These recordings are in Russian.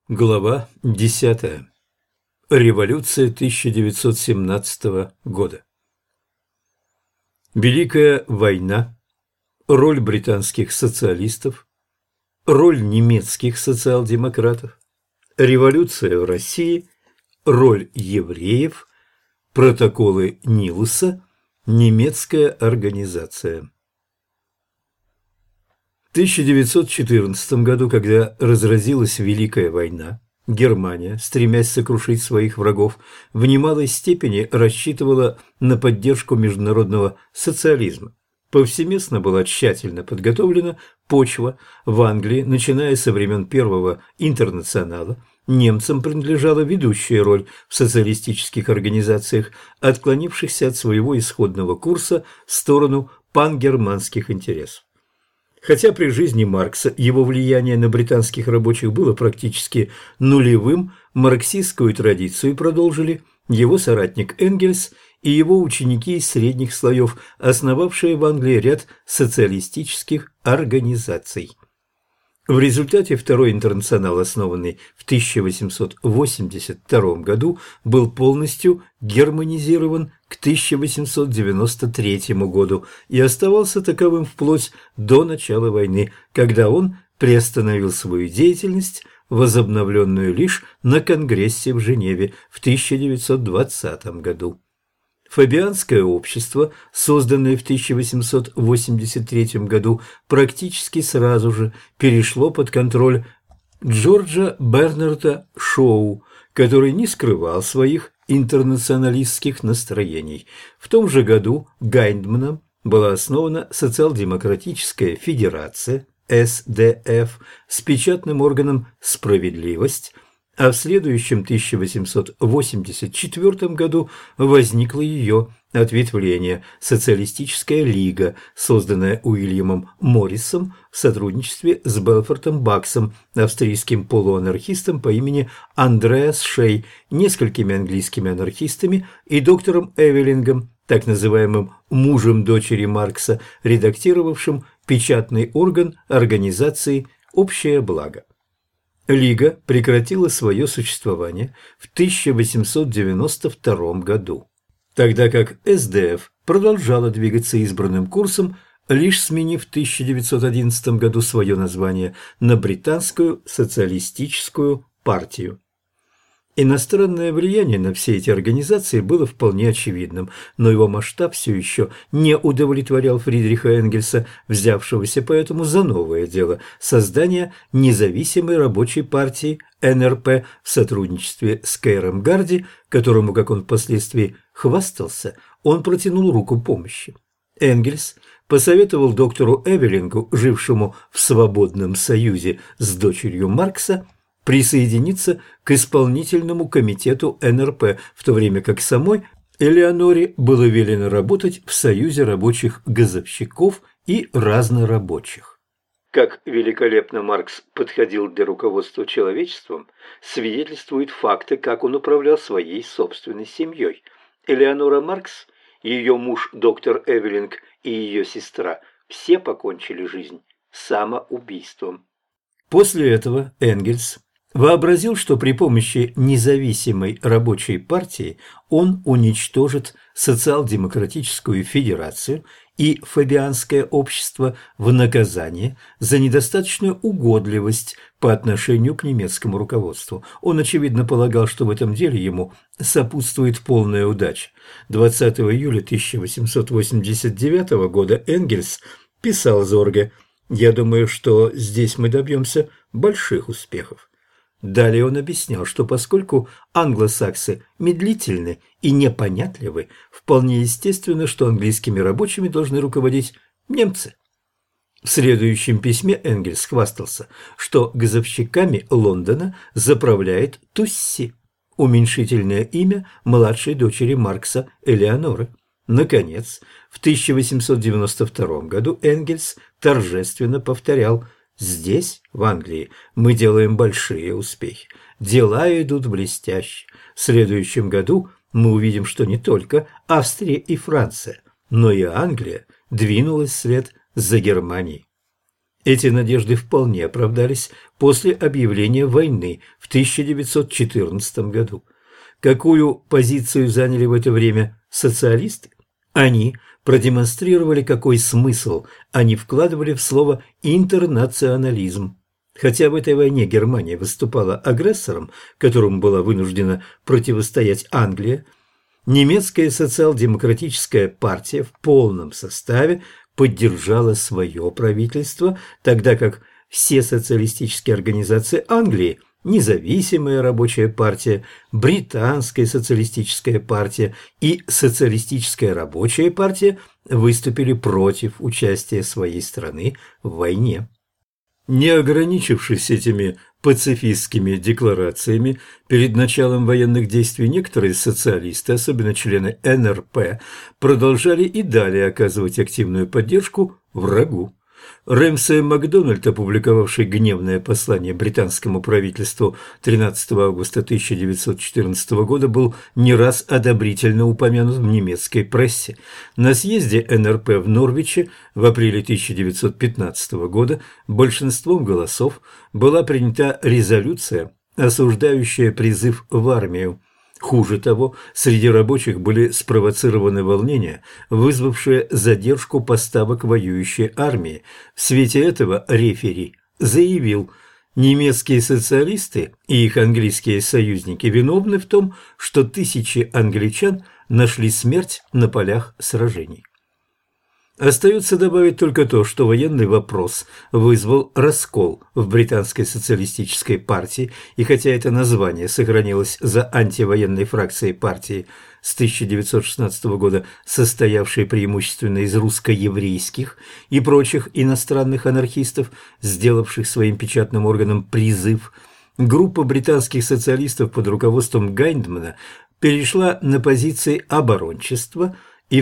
Глава 10. Революция 1917 года. Великая война. Роль британских социалистов. Роль немецких социал-демократов. Революция в России. Роль евреев. Протоколы Нилуса. Немецкая организация. В 1914 году, когда разразилась Великая война, Германия, стремясь сокрушить своих врагов, в немалой степени рассчитывала на поддержку международного социализма. Повсеместно была тщательно подготовлена почва. В Англии, начиная со времен Первого интернационала, немцам принадлежала ведущая роль в социалистических организациях, отклонившихся от своего исходного курса в сторону пангерманских интересов. Хотя при жизни Маркса его влияние на британских рабочих было практически нулевым, марксистскую традицию продолжили его соратник Энгельс и его ученики из средних слоев, основавшие в Англии ряд социалистических организаций. В результате Второй интернационал, основанный в 1882 году, был полностью германизирован к 1893 году и оставался таковым вплоть до начала войны, когда он приостановил свою деятельность, возобновленную лишь на Конгрессе в Женеве в 1920 году. Фабианское общество, созданное в 1883 году, практически сразу же перешло под контроль Джорджа Бернарда Шоу, который не скрывал своих интернационалистских настроений. В том же году Гайндманом была основана Социал-демократическая федерация СДФ с печатным органом «Справедливость», а в следующем 1884 году возникло ее ответвление «Социалистическая лига», созданная Уильямом Моррисом в сотрудничестве с Белфортом Баксом, австрийским полуанархистом по имени Андреас Шей, несколькими английскими анархистами и доктором Эвелингом, так называемым мужем дочери Маркса, редактировавшим печатный орган организации «Общее благо». Лига прекратила свое существование в 1892 году, тогда как СДФ продолжала двигаться избранным курсом, лишь сменив в 1911 году свое название на Британскую социалистическую партию. Иностранное влияние на все эти организации было вполне очевидным, но его масштаб все еще не удовлетворял Фридриха Энгельса, взявшегося поэтому за новое дело – создание независимой рабочей партии НРП в сотрудничестве с Кейром Гарди, которому, как он впоследствии хвастался, он протянул руку помощи. Энгельс посоветовал доктору Эвелингу, жившему в свободном союзе с дочерью Маркса, присоединиться к исполнительному комитету НРП, в то время как самой Элеоноре было велено работать в Союзе рабочих газовщиков и разнорабочих. Как великолепно Маркс подходил для руководства человечеством, свидетельствуют факты, как он управлял своей собственной семьей. Элеонора Маркс, ее муж доктор Эвелинг и ее сестра все покончили жизнь самоубийством. После этого Энгельс вообразил, что при помощи независимой рабочей партии он уничтожит социал-демократическую федерацию и фабианское общество в наказание за недостаточную угодливость по отношению к немецкому руководству. Он, очевидно, полагал, что в этом деле ему сопутствует полная удача. 20 июля 1889 года Энгельс писал Зорге: «Я думаю, что здесь мы добьемся больших успехов». Далее он объяснял, что поскольку англосаксы медлительны и непонятливы, вполне естественно, что английскими рабочими должны руководить немцы. В следующем письме Энгельс хвастался, что газовщиками Лондона заправляет Тусси, уменьшительное имя младшей дочери Маркса Элеоноры. Наконец, в 1892 году Энгельс торжественно повторял: «Здесь, в Англии, мы делаем большие успехи. Дела идут блестяще. В следующем году мы увидим, что не только Австрия и Франция, но и Англия двинулась вслед за Германией». Эти надежды вполне оправдались после объявления войны в 1914 году. Какую позицию заняли в это время социалисты? Они продемонстрировали, какой смысл они вкладывали в слово «интернационализм». Хотя в этой войне Германия выступала агрессором, которому была вынуждена противостоять Англия, немецкая социал-демократическая партия в полном составе поддержала свое правительство, тогда как все социалистические организации Англии, независимая рабочая партия, британская социалистическая партия и социалистическая рабочая партия выступили против участия своей страны в войне. Не ограничившись этими пацифистскими декларациями, перед началом военных действий некоторые социалисты, особенно члены НРП, продолжали и далее оказывать активную поддержку врагу. Рэмсей Макдональд, опубликовавший гневное послание британскому правительству 13 августа 1914 года, был не раз одобрительно упомянут в немецкой прессе. На съезде НРП в Норвиче в апреле 1915 года большинством голосов была принята резолюция, осуждающая призыв в армию. Хуже того, среди рабочих были спровоцированы волнения, вызвавшие задержку поставок воюющей армии. В свете этого рефери заявил: немецкие социалисты и их английские союзники виновны в том, что тысячи англичан нашли смерть на полях сражений. Остается добавить только то, что военный вопрос вызвал раскол в британской социалистической партии, и хотя это название сохранилось за антивоенной фракцией партии с 1916 года, состоявшей преимущественно из русско-еврейских и прочих иностранных анархистов, сделавших своим печатным органом призыв, группа британских социалистов под руководством Гайндмана перешла на позиции оборончества и в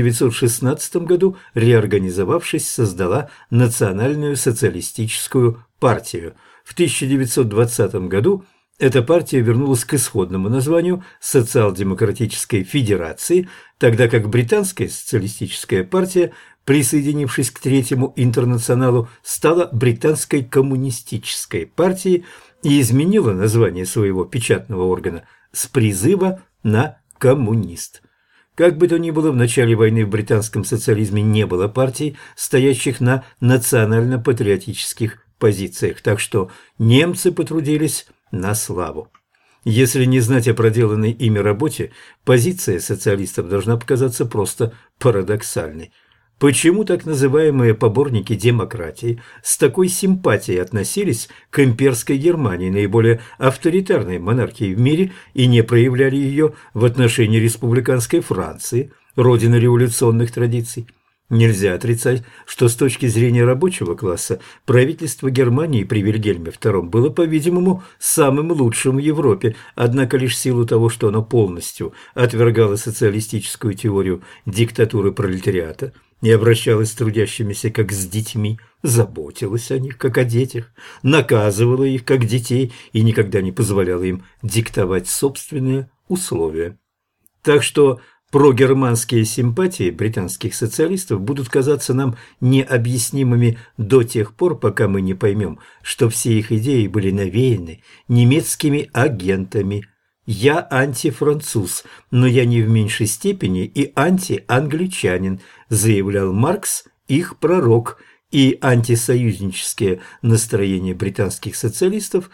1916 году, реорганизовавшись, создала Национальную социалистическую партию. В 1920 году эта партия вернулась к исходному названию Социал-демократической федерации, тогда как Британская социалистическая партия, присоединившись к Третьему интернационалу, стала Британской коммунистической партией и изменила название своего печатного органа с призыва на «коммунист». Как бы то ни было, в начале войны в британском социализме не было партий, стоящих на национально-патриотических позициях, так что немцы потрудились на славу. Если не знать о проделанной ими работе, позиция социалистов должна показаться просто парадоксальной. Почему так называемые поборники демократии с такой симпатией относились к имперской Германии, наиболее авторитарной монархии в мире, и не проявляли ее в отношении республиканской Франции, родины революционных традиций? Нельзя отрицать, что с точки зрения рабочего класса правительство Германии при Вильгельме II было, по-видимому, самым лучшим в Европе, однако лишь в силу того, что оно полностью отвергало социалистическую теорию диктатуры пролетариата и обращалась с трудящимися как с детьми, заботилась о них как о детях, наказывала их как детей и никогда не позволяла им диктовать собственные условия. Так что прогерманские симпатии британских социалистов будут казаться нам необъяснимыми до тех пор, пока мы не поймем, что все их идеи были навеяны немецкими агентами. «Я антифранцуз, но я не в меньшей степени и антиангличанин», заявлял Маркс, их пророк, и антисоюзнические настроения британских социалистов,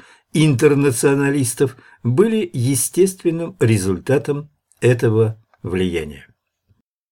интернационалистов, были естественным результатом этого влияния.